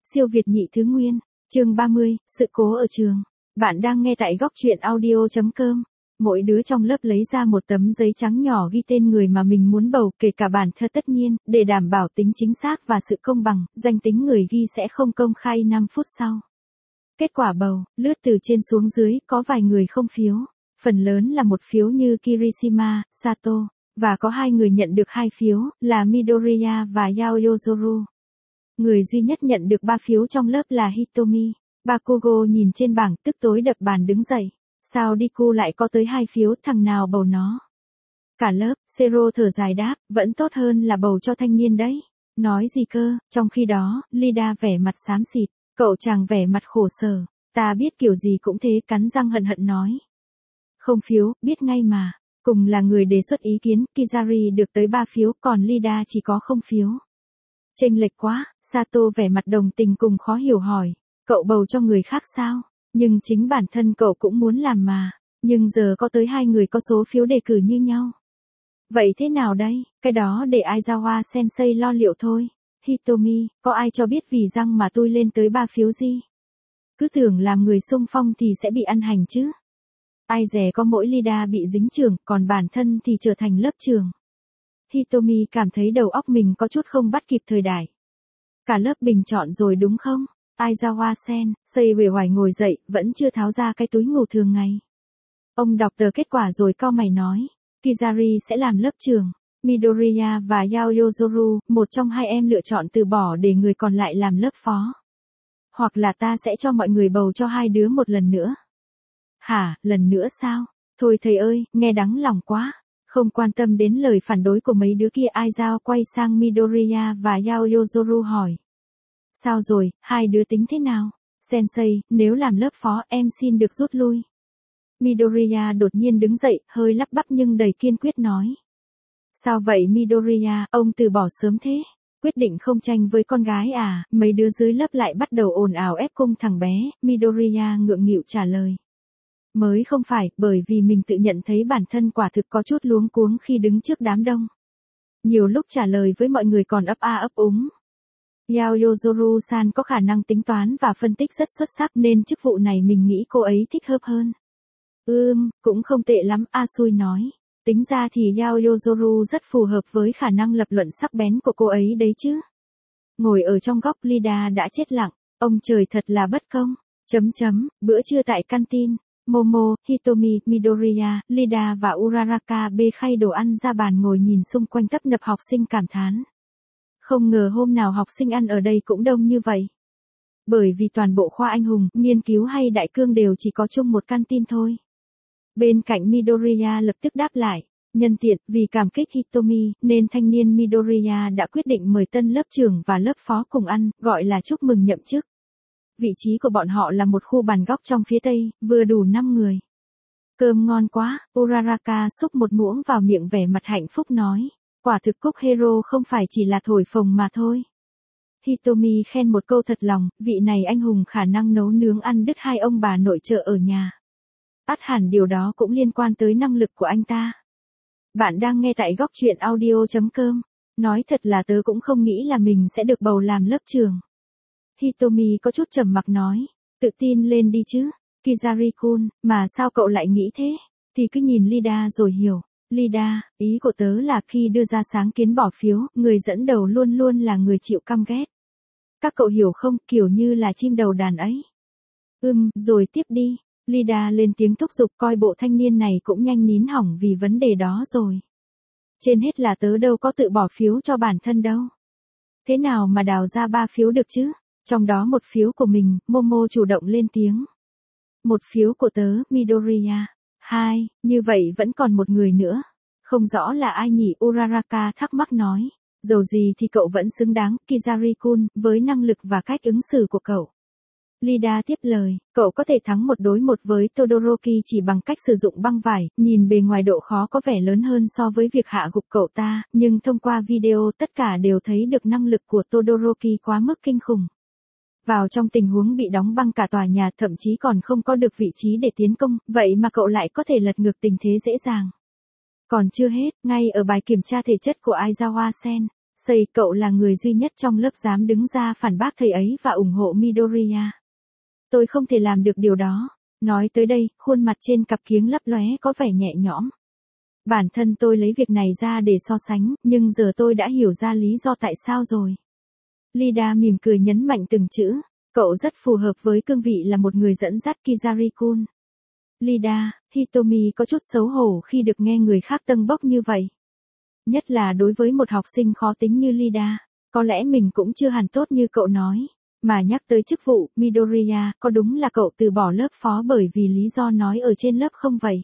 Siêu Việt nhị thứ nguyên, chương 30, sự cố ở trường. Bạn đang nghe tại góc truyện audio.com. Mỗi đứa trong lớp lấy ra một tấm giấy trắng nhỏ ghi tên người mà mình muốn bầu, kể cả bản thơ tất nhiên, để đảm bảo tính chính xác và sự công bằng, danh tính người ghi sẽ không công khai 5 phút sau. Kết quả bầu, lướt từ trên xuống dưới, có vài người không phiếu. Phần lớn là một phiếu như Kirishima, Sato, và có 2 người nhận được 2 phiếu, là Midoriya và Yaoyorozu. Người duy nhất nhận được 3 phiếu trong lớp là Hitomi. Bakugo nhìn trên bảng tức tối đập bàn đứng dậy. Sao Deku lại có tới 2 phiếu, thằng nào bầu nó? Cả lớp, Zero thở dài đáp, vẫn tốt hơn là bầu cho thanh niên đấy. Nói gì cơ, trong khi đó, Lida vẻ mặt xám xịt, cậu chàng vẻ mặt khổ sở. Ta biết kiểu gì cũng thế, cắn răng hận hận nói. Không phiếu, biết ngay mà. Cùng là người đề xuất ý kiến, Kizari được tới 3 phiếu, còn Lida chỉ có 0 phiếu. Chênh lệch quá, Sato vẻ mặt đồng tình cùng khó hiểu hỏi. Cậu bầu cho người khác sao? Nhưng chính bản thân cậu cũng muốn làm mà. Nhưng giờ có tới 2 người có số phiếu đề cử như nhau. Vậy thế nào đây? Cái đó để Aizawa Sensei lo liệu thôi. Hitomi, có ai cho biết vì răng mà tôi lên tới 3 phiếu gì? Cứ tưởng làm người xung phong thì sẽ bị ăn hành chứ. Ai dè có mỗi Lida bị dính trưởng, còn bản thân thì trở thành lớp trưởng. Hitomi cảm thấy đầu óc mình có chút không bắt kịp thời đại. Cả lớp bình chọn rồi đúng không? Aizawa Sensei uể oải ngồi dậy, vẫn chưa tháo ra cái túi ngủ thường ngày. Ông đọc tờ kết quả rồi cau mày nói. Kizari sẽ làm lớp trưởng. Midoriya và Yaoyorozu, một trong 2 em lựa chọn từ bỏ để người còn lại làm lớp phó. Hoặc là ta sẽ cho mọi người bầu cho 2 đứa một lần nữa. Hả, lần nữa sao? Thôi thầy ơi, nghe đắng lòng quá. Không quan tâm đến lời phản đối của mấy đứa kia, Aizawa quay sang Midoriya và Yaoyorozu hỏi. Sao rồi, 2 đứa tính thế nào? Sensei, nếu làm lớp phó em xin được rút lui. Midoriya đột nhiên đứng dậy, hơi lắp bắp nhưng đầy kiên quyết nói. Sao vậy Midoriya, ông từ bỏ sớm thế? Quyết định không tranh với con gái à? Mấy đứa dưới lớp lại bắt đầu ồn ào ép cung thằng bé. Midoriya ngượng nghịu trả lời. Mới không phải, bởi vì mình tự nhận thấy bản thân quả thực có chút luống cuống khi đứng trước đám đông. Nhiều lúc trả lời với mọi người còn ấp a ấp úng. Yaoyorozu-san có khả năng tính toán và phân tích rất xuất sắc nên chức vụ này mình nghĩ cô ấy thích hợp hơn. Cũng không tệ lắm, Asui nói. Tính ra thì Yaoyorozu rất phù hợp với khả năng lập luận sắc bén của cô ấy đấy chứ. Ngồi ở trong góc, Lida đã chết lặng. Ông trời thật là bất công. Bữa trưa tại canteen. Momo, Hitomi, Midoriya, Lida và Uraraka bê khay đồ ăn ra bàn ngồi nhìn xung quanh tấp nập học sinh cảm thán. Không ngờ hôm nào học sinh ăn ở đây cũng đông như vậy. Bởi vì toàn bộ khoa anh hùng, nghiên cứu hay đại cương đều chỉ có chung một canteen thôi. Bên cạnh Midoriya lập tức đáp lại. Nhân tiện, vì cảm kích Hitomi, nên thanh niên Midoriya đã quyết định mời tân lớp trưởng và lớp phó cùng ăn, gọi là chúc mừng nhậm chức. Vị trí của bọn họ là một khu bàn góc trong phía tây, vừa đủ 5 người. Cơm ngon quá, Uraraka xúc một muỗng vào miệng vẻ mặt hạnh phúc nói. Quả thực Cúc Hero không phải chỉ là thổi phồng mà thôi. Hitomi khen một câu thật lòng, vị này anh hùng khả năng nấu nướng ăn đứt 2 ông bà nội trợ ở nhà. Ắt hẳn điều đó cũng liên quan tới năng lực của anh ta. Bạn đang nghe tại góc truyện audio.com. Nói thật là tớ cũng không nghĩ là mình sẽ được bầu làm lớp trưởng. Hitomi có chút trầm mặc nói. Tự tin lên đi chứ. Kizari-kun, mà sao cậu lại nghĩ thế? Thì cứ nhìn Lida rồi hiểu. Lida, ý của tớ là khi đưa ra sáng kiến bỏ phiếu, người dẫn đầu luôn luôn là người chịu căm ghét. Các cậu hiểu không, kiểu như là chim đầu đàn ấy. Rồi tiếp đi. Lida lên tiếng thúc giục, coi bộ thanh niên này cũng nhanh nín hỏng vì vấn đề đó rồi. Trên hết là tớ đâu có tự bỏ phiếu cho bản thân đâu. Thế nào mà đào ra 3 phiếu được chứ? Trong đó 1 phiếu của mình, Momo chủ động lên tiếng. 1 phiếu của tớ, Midoriya. 2, như vậy vẫn còn 1 người nữa. Không rõ là ai nhỉ, Uraraka thắc mắc nói. Dầu gì thì cậu vẫn xứng đáng, Kizari-kun, với năng lực và cách ứng xử của cậu. Lida tiếp lời, cậu có thể thắng 1 đối 1 với Todoroki chỉ bằng cách sử dụng băng vải, nhìn bề ngoài độ khó có vẻ lớn hơn so với việc hạ gục cậu ta, nhưng thông qua video tất cả đều thấy được năng lực của Todoroki quá mức kinh khủng. Vào trong tình huống bị đóng băng cả tòa nhà, thậm chí còn không có được vị trí để tiến công, vậy mà cậu lại có thể lật ngược tình thế dễ dàng. Còn chưa hết, ngay ở bài kiểm tra thể chất của Aizawa Sei, cậu là người duy nhất trong lớp dám đứng ra phản bác thầy ấy và ủng hộ Midoriya. Tôi không thể làm được điều đó. Nói tới đây, khuôn mặt trên cặp kiếng lấp lóe có vẻ nhẹ nhõm. Bản thân tôi lấy việc này ra để so sánh, nhưng giờ tôi đã hiểu ra lý do tại sao rồi. Lida mỉm cười nhấn mạnh từng chữ. Cậu rất phù hợp với cương vị là một người dẫn dắt Kizari-kun. Lida, Hitomi có chút xấu hổ khi được nghe người khác tâng bốc như vậy. Nhất là đối với một học sinh khó tính như Lida. Có lẽ mình cũng chưa hẳn tốt như cậu nói. Mà nhắc tới chức vụ, Midoriya, có đúng là cậu từ bỏ lớp phó bởi vì lý do nói ở trên lớp không vậy?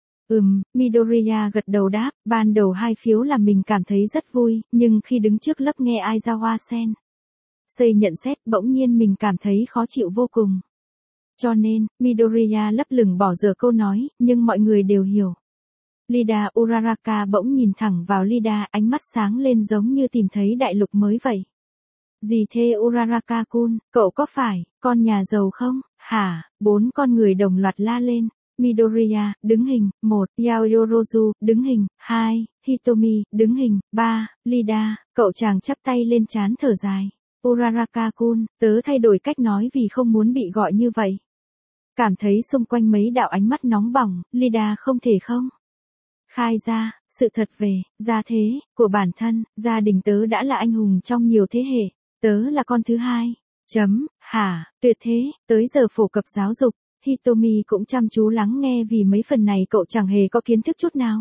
Midoriya gật đầu đáp, ban đầu 2 phiếu làm mình cảm thấy rất vui, nhưng khi đứng trước lớp nghe Aizawa-sen Sei nhận xét, bỗng nhiên mình cảm thấy khó chịu vô cùng. Cho nên, Midoriya lấp lửng bỏ dở câu nói, nhưng mọi người đều hiểu. Lida Uraraka bỗng nhìn thẳng vào Lida, ánh mắt sáng lên giống như tìm thấy đại lục mới vậy. Gì thế Uraraka-kun, cậu có phải con nhà giàu không? Hả? 4 con người đồng loạt la lên. Midoriya, đứng hình, 1, Yaoyorozu, đứng hình, 2, Hitomi, đứng hình, 3, Lida, cậu chàng chắp tay lên trán thở dài. Uraraka-kun, tớ thay đổi cách nói vì không muốn bị gọi như vậy. Cảm thấy xung quanh mấy đạo ánh mắt nóng bỏng, Lida không thể không khai ra, sự thật về, gia thế, của bản thân, gia đình tớ đã là anh hùng trong nhiều thế hệ, tớ là con thứ 2. Hả, tuyệt thế, tới giờ phổ cập giáo dục, Hitomi cũng chăm chú lắng nghe vì mấy phần này cậu chẳng hề có kiến thức chút nào.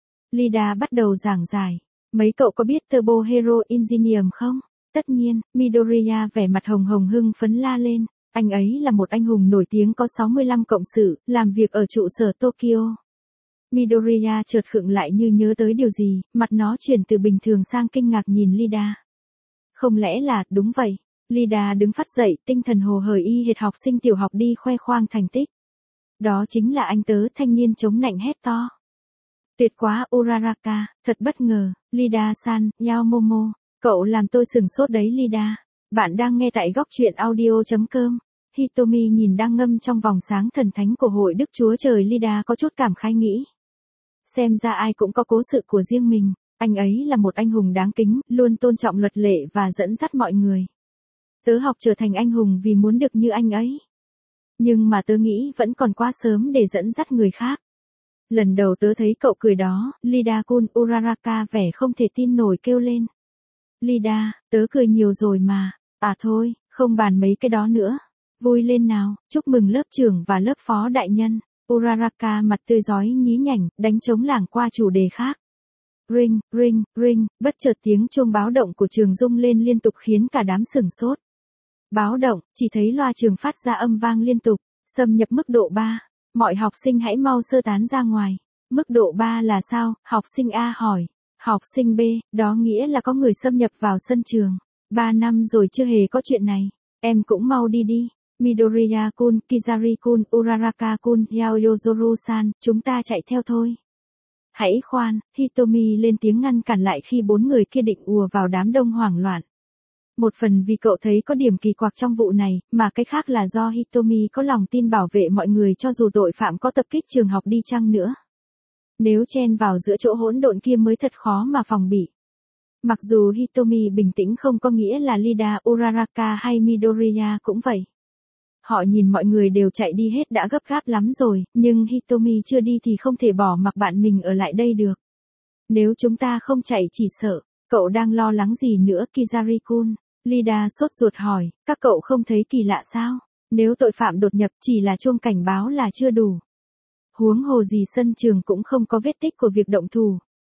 Lida bắt đầu giảng giải, mấy cậu có biết Turbo Hero Engineer không? Tất nhiên, Midoriya vẻ mặt hồng hồng hưng phấn la lên, anh ấy là một anh hùng nổi tiếng có 65 cộng sự, làm việc ở trụ sở Tokyo. Midoriya chợt khựng lại như nhớ tới điều gì, mặt nó chuyển từ bình thường sang kinh ngạc nhìn Lida. Không lẽ là, đúng vậy. Lida đứng phát dậy, tinh thần hồ hởi y hệt học sinh tiểu học đi khoe khoang thành tích. Đó chính là anh tớ, thanh niên chống nạnh hét to. Tuyệt quá Uraraka, thật bất ngờ, Lida-san, Yao Momo, cậu làm tôi sừng sốt đấy Lida. Bạn đang nghe tại góc truyện audio.com. Hitomi nhìn đang ngâm trong vòng sáng thần thánh của hội Đức Chúa Trời Lida có chút cảm khái nghĩ. Xem ra ai cũng có cố sự của riêng mình, anh ấy là một anh hùng đáng kính, luôn tôn trọng luật lệ và dẫn dắt mọi người. Tớ học trở thành anh hùng vì muốn được như anh ấy. Nhưng mà tớ nghĩ vẫn còn quá sớm để dẫn dắt người khác. Lần đầu tớ thấy cậu cười đó, Lida-kun, Uraraka vẻ không thể tin nổi kêu lên. Lida, tớ cười nhiều rồi mà. À thôi, không bàn mấy cái đó nữa. Vui lên nào, chúc mừng lớp trưởng và lớp phó đại nhân. Uraraka mặt tươi rói nhí nhảnh, đánh trống lảng qua chủ đề khác. Ring, ring, ring, bất chợt tiếng chuông báo động của trường rung lên liên tục khiến cả đám sửng sốt. Báo động, chỉ thấy loa trường phát ra âm vang liên tục, xâm nhập mức độ 3. Mọi học sinh hãy mau sơ tán ra ngoài. Mức độ 3 là sao? Học sinh A hỏi. Học sinh B, đó nghĩa là có người xâm nhập vào sân trường. 3 năm rồi chưa hề có chuyện này. Em cũng mau đi đi. Midoriya-kun, Kizari-kun, Uraraka-kun, Yaoyorozu-san, chúng ta chạy theo thôi. Hãy khoan, Hitomi lên tiếng ngăn cản lại khi 4 người kia định ùa vào đám đông hoảng loạn. Một phần vì cậu thấy có điểm kỳ quặc trong vụ này, mà cái khác là do Hitomi có lòng tin bảo vệ mọi người cho dù tội phạm có tập kích trường học đi chăng nữa. Nếu chen vào giữa chỗ hỗn độn kia mới thật khó mà phòng bị. Mặc dù Hitomi bình tĩnh không có nghĩa là Lida, Uraraka hay Midoriya cũng vậy. Họ nhìn mọi người đều chạy đi hết đã gấp gáp lắm rồi, nhưng Hitomi chưa đi thì không thể bỏ mặc bạn mình ở lại đây được. Nếu chúng ta không chạy chỉ sợ, cậu đang lo lắng gì nữa Kizari-kun? Lida sốt ruột hỏi, các cậu không thấy kỳ lạ sao? Nếu tội phạm đột nhập chỉ là chuông cảnh báo là chưa đủ. Huống hồ gì sân trường cũng không có vết tích của việc động thủ.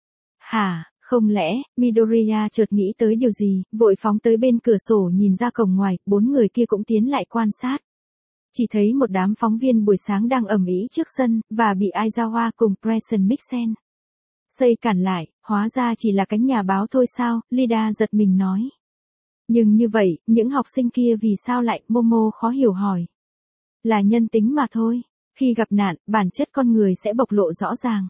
Hả, không lẽ, Midoriya chợt nghĩ tới điều gì, vội phóng tới bên cửa sổ nhìn ra cổng ngoài, 4 người kia cũng tiến lại quan sát. Chỉ thấy một đám phóng viên buổi sáng đang ầm ĩ trước sân, và bị Aizawa cùng Preston Mixen Sei cản lại, hóa ra chỉ là cánh nhà báo thôi sao, Lida giật mình nói. Nhưng như vậy, những học sinh kia vì sao lại, Momo khó hiểu hỏi. Là nhân tính mà thôi, khi gặp nạn, bản chất con người sẽ bộc lộ rõ ràng.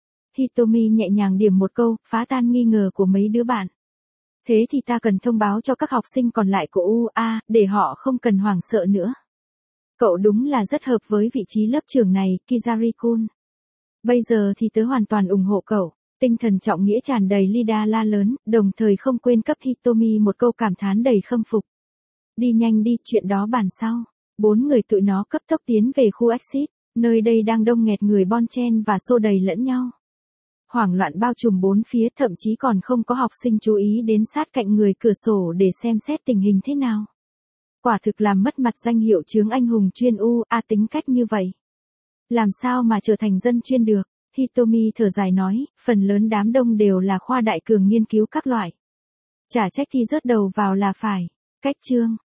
Hitomi nhẹ nhàng điểm một câu, phá tan nghi ngờ của mấy đứa bạn. Thế thì ta cần thông báo cho các học sinh còn lại của UA, để họ không cần hoảng sợ nữa. Cậu đúng là rất hợp với vị trí lớp trưởng này, Kizari-kun. Bây giờ thì tớ hoàn toàn ủng hộ cậu. Tinh thần trọng nghĩa tràn đầy Lida la lớn, đồng thời không quên cấp Hitomi một câu cảm thán đầy khâm phục. Đi nhanh đi, chuyện đó bàn sau. 4 người tụi nó cấp tốc tiến về khu exit, nơi đây đang đông nghẹt người bon chen và xô đầy lẫn nhau. Hoảng loạn bao trùm bốn phía, thậm chí còn không có học sinh chú ý đến sát cạnh người cửa sổ để xem xét tình hình thế nào. Quả thực làm mất mặt danh hiệu chướng anh hùng chuyên tính cách như vậy. Làm sao mà trở thành dân chuyên được? Hitomi thở dài nói, phần lớn đám đông đều là khoa đại cường nghiên cứu các loại. Chả trách thi rớt đầu vào là phải. Cách chương.